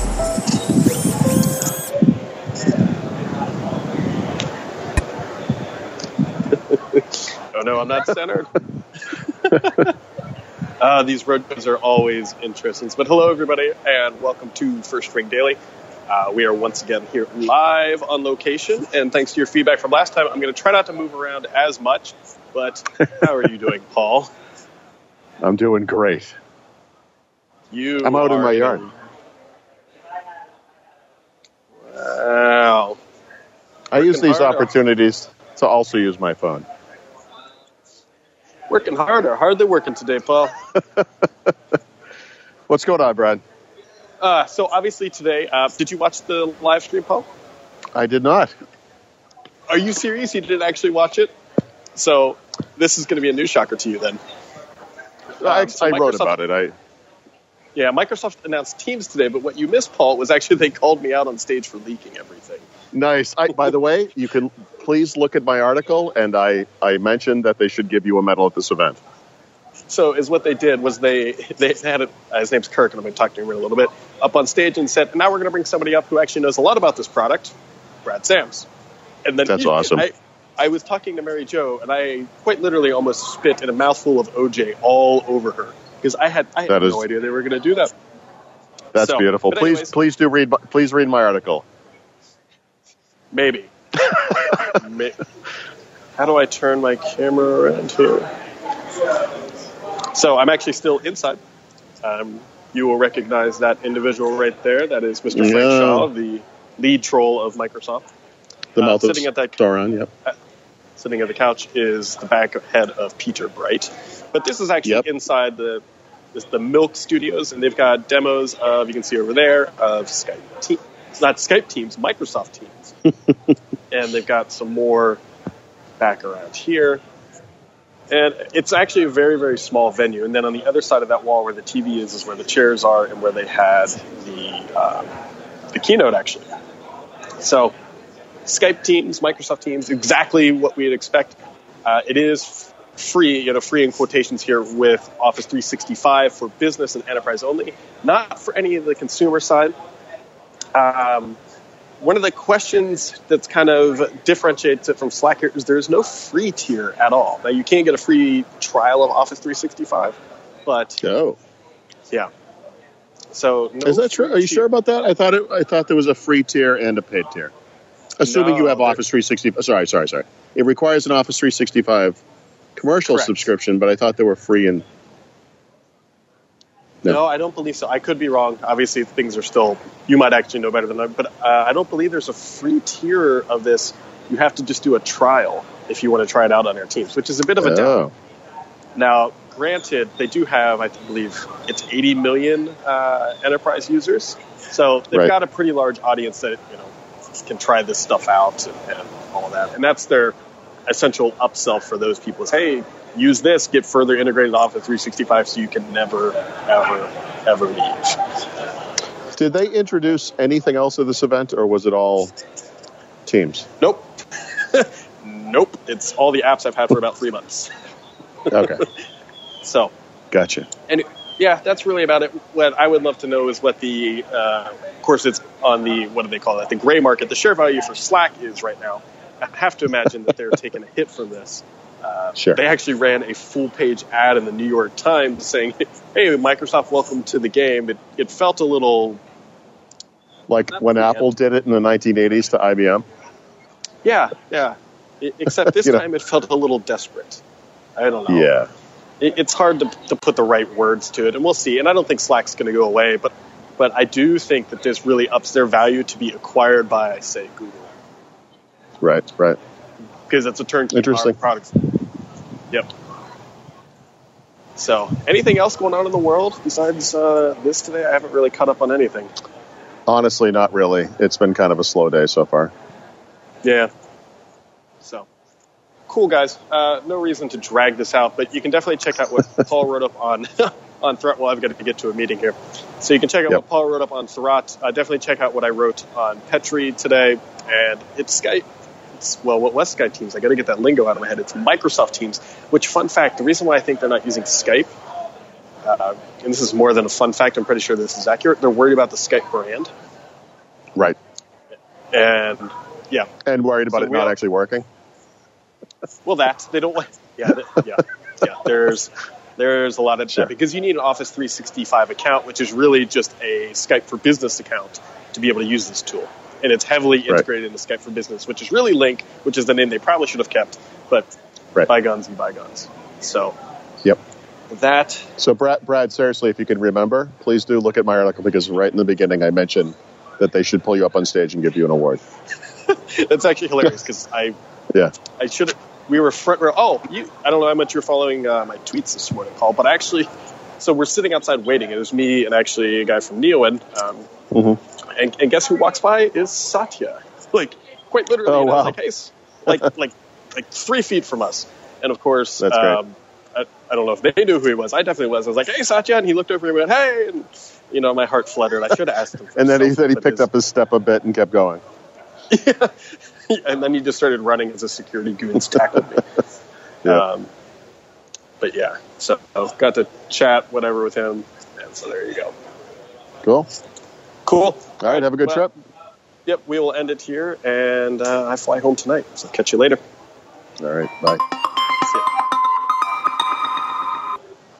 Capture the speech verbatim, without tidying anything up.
Oh no, I'm not centered. uh, these road shows are always interesting. But hello, everybody, and welcome to First Ring Daily. Uh, we are once again here live on location, and thanks to your feedback from last time, I'm going to try not to move around as much. But how are you doing, Paul? I'm doing great. You I'm out in my yard. In... Wow. I use these hard, opportunities or... to also use my phone. Working hard or hardly working today, Paul? What's going on, Brad? Uh, so obviously today, uh, did you watch the live stream, Paul? I did not. Are you serious? You didn't actually watch it? So this is going to be a news shocker to you then. Um, I, so I Microsoft, wrote about it. I Yeah, Microsoft announced Teams today, but what you missed, Paul, was actually they called me out on stage for leaking everything. Nice. I, by the way, you can please look at my article, and I, I mentioned that they should give you a medal at this event. So is what they did was they they had, a, uh, his name's Kirk, and I'm going to talk to him in a little bit, up on stage and said, now we're going to bring somebody up who actually knows a lot about this product, Brad Sams. And then That's he, awesome. I, I was talking to Mary Jo, and I quite literally almost spit in a mouthful of O J all over her, because I had, I had no is, idea they were going to do that. That's so, beautiful. Please anyways, please do read please read my article. Maybe. Maybe. How do I turn my camera around here? So I'm actually still inside. Um, you will recognize that individual right there. That is Mister Frank yeah. Shaw, the lead troll of Microsoft. The uh, mouth sitting at that Sauron, yep. Uh, sitting at the couch is the back head of Peter Bright. But this is actually yep. inside the this, the Milk Studios, and they've got demos of, you can see over there, of Skype Teams. It's not Skype Teams, Microsoft Teams. And they've got some more back around here. And it's actually a very, very small venue. And then on the other side of that wall where the T V is, is where the chairs are and where they had the uh, the keynote, actually. So Skype Teams, Microsoft Teams, exactly what we'd expect. Uh, it is free, you know, free in quotations here, with Office three sixty-five for business and enterprise only, not for any of the consumer side. Um, one of the questions that's kind of differentiates it from Slack here is there's no free tier at all. Now, you can't get a free trial of Office three sixty-five, but oh, yeah. So no is that true? Are you tier. sure about that? I thought it. I thought there was a free tier and a paid tier. Assuming no, you have Office three sixty-five. Sorry, sorry, sorry. It requires an Office three sixty-five commercial Correct. subscription, but I thought they were free and. No. no, I don't believe so. I could be wrong. Obviously, things are still, you might actually know better than I, but uh, I don't believe there's a free tier of this. You have to just do a trial if you want to try it out on your Teams, which is a bit of a oh. demo. Now, granted, they do have, I believe, it's eighty million uh, enterprise users. So they've right. got a pretty large audience that, you know, can try this stuff out and, and all of that. And that's their essential upsell for those people is, hey, use this, get further integrated Office three sixty-five so you can never, ever, ever leave. Did they introduce anything else at this event, or was it all Teams? Nope. Nope. It's all the apps I've had for about three months. Okay. So. Gotcha. And yeah, that's really about it. What I would love to know is what the, uh, of course, it's on the, what do they call it, the gray market. The share value for Slack is right now. I have to imagine that they're taking a hit from this. Uh, sure. They actually ran a full-page ad in the New York Times saying, hey, Microsoft, welcome to the game. It, it felt a little... Like when Apple end. did it in the nineteen eighties to I B M? Yeah, yeah. It, except this time know. it felt a little desperate. I don't know. Yeah. It, it's hard to, to put the right words to it, and we'll see. And I don't think Slack's going to go away, but but I do think that this really ups their value to be acquired by, say, Google. Right, right. Because it's a turnkey Interesting. product. Yep. So, anything else going on in the world besides uh, this today? I haven't really caught up on anything. Honestly, not really. It's been kind of a slow day so far. Yeah. So, cool, guys. Uh, no reason to drag this out, but you can definitely check out what Paul wrote up on on Thurrott. Well, I've got to get to a meeting here. So you can check out yep. what Paul wrote up on Thurrott. Uh, definitely check out what I wrote on Petri today. And it's Skype. It's, well, what was Skype Teams? I got to get that lingo out of my head. It's Microsoft Teams, which, fun fact, the reason why I think they're not using Skype uh, and this is more than a fun fact, I'm pretty sure this is accurate, they're worried about the Skype brand. Right. And, yeah. And worried about So it we not all- actually working? Well, that, they don't want, yeah, th- yeah, yeah, there's, there's a lot of Sure. that, because you need an Office three sixty-five account, which is really just a Skype for Business account to be able to use this tool. And it's heavily integrated into Skype for Business, which is really Link, which is the name they probably should have kept, but Right. bygones and bygones. So, Yep. that, So, Brad, Brad, seriously, if you can remember, please do look at my article, because right in the beginning I mentioned that they should pull you up on stage and give you an award. that's actually hilarious, because I, Yeah. I should have, we were front row. Oh, you, I don't know how much you're following uh, my tweets this morning, Paul, but actually, so we're sitting outside waiting. It was me and actually a guy from Neoen. Um, Mm-hmm. and, and guess who walks by is Satya. Like, quite literally. Oh, and I was wow. like, hey, s- like, like, like three feet from us. And of course, That's great. um, I, I don't know if they knew who he was. I definitely was. I was like, hey, Satya. And he looked over and went, hey. And, you know, my heart fluttered. I should have asked him. For And then he himself, said he but picked his- up his step a bit and kept going. Yeah. And then he just started running as a security goons tackled me. Yeah. Um, but yeah, so got to chat whatever with him, and so there you go. Cool. Cool. All right, have a good Well, trip. Yep, we will end it here, and uh, I fly home tonight, so catch you later. All right, bye.